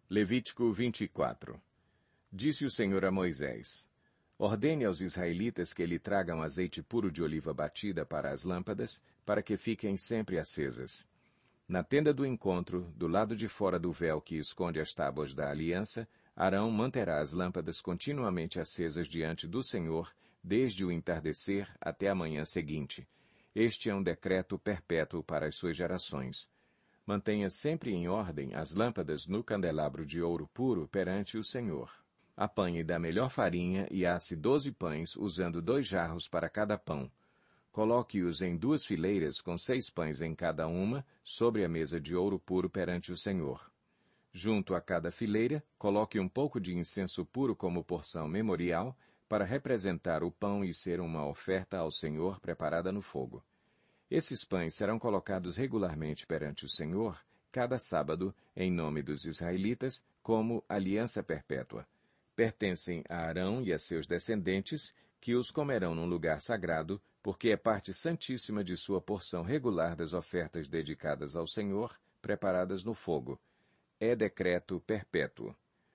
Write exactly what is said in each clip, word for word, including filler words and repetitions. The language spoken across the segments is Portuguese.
Levítico vinte e quatro. Disse o Senhor a Moisés: Ordene aos israelitas que lhe tragam azeite puro de oliva batida para as lâmpadas, para que fiquem sempre acesas. Na tenda do encontro, do lado de fora do véu que esconde as tábuas da aliança, Arão manterá as lâmpadas continuamente acesas diante do Senhor, desde o entardecer até a manhã seguinte. Este é um decreto perpétuo para as suas gerações. Mantenha sempre em ordem as lâmpadas no candelabro de ouro puro perante o Senhor. Apanhe da melhor farinha e asse doze pães, usando dois jarros para cada pão. Coloque-os em duas fileiras, com seis pães em cada uma, sobre a mesa de ouro puro perante o Senhor. Junto a cada fileira, coloque um pouco de incenso puro como porção memorial, para representar o pão e ser uma oferta ao Senhor preparada no fogo. Esses pães serão colocados regularmente perante o Senhor, cada sábado, em nome dos israelitas, como aliança perpétua. Pertencem a Arão e a seus descendentes, que os comerão num lugar sagrado, porque é parte santíssima de sua porção regular das ofertas dedicadas ao Senhor, preparadas no fogo. É decreto perpétuo.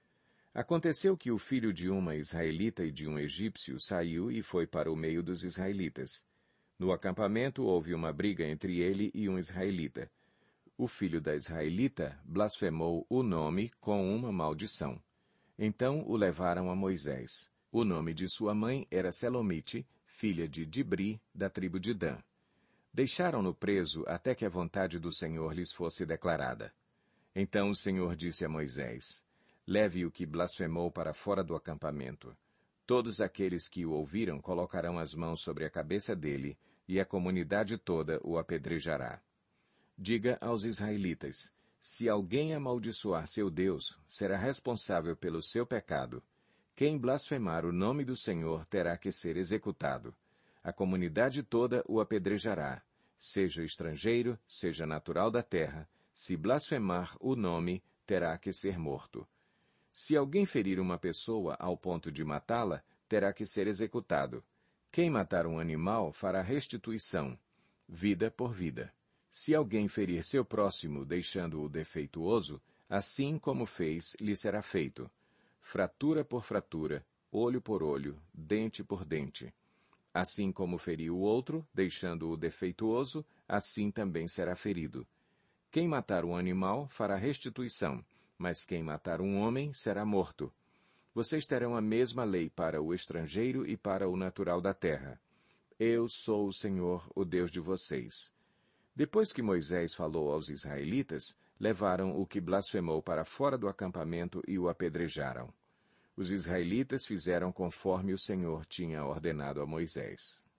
Aconteceu que o filho de uma israelita e de um egípcio saiu e foi para o meio dos israelitas. No acampamento houve uma briga entre ele e um israelita. O filho da israelita blasfemou o nome com uma maldição. Então o levaram a Moisés. O nome de sua mãe era Selomite, filha de Dibri, da tribo de Dan. Deixaram-no preso até que a vontade do Senhor lhes fosse declarada. Então o Senhor disse a Moisés: Leve o que blasfemou para fora do acampamento. Todos aqueles que o ouviram colocarão as mãos sobre a cabeça dele, e a comunidade toda o apedrejará. Diga aos israelitas: se alguém amaldiçoar seu Deus, será responsável pelo seu pecado. Quem blasfemar o nome do Senhor terá que ser executado. A comunidade toda o apedrejará, seja estrangeiro, seja natural da terra. Se blasfemar o nome, terá que ser morto. Se alguém ferir uma pessoa ao ponto de matá-la, terá que ser executado. Quem matar um animal fará restituição, vida por vida. Se alguém ferir seu próximo deixando-o defeituoso, assim como fez, lhe será feito. Fratura por fratura, olho por olho, dente por dente. Assim como feriu o outro, deixando-o defeituoso, assim também será ferido. Quem matar um animal fará restituição, mas quem matar um homem será morto. Vocês terão a mesma lei para o estrangeiro e para o natural da terra. Eu sou o Senhor, o Deus de vocês. Depois que Moisés falou aos israelitas, levaram o que blasfemou para fora do acampamento e o apedrejaram. Os israelitas fizeram conforme o Senhor tinha ordenado a Moisés.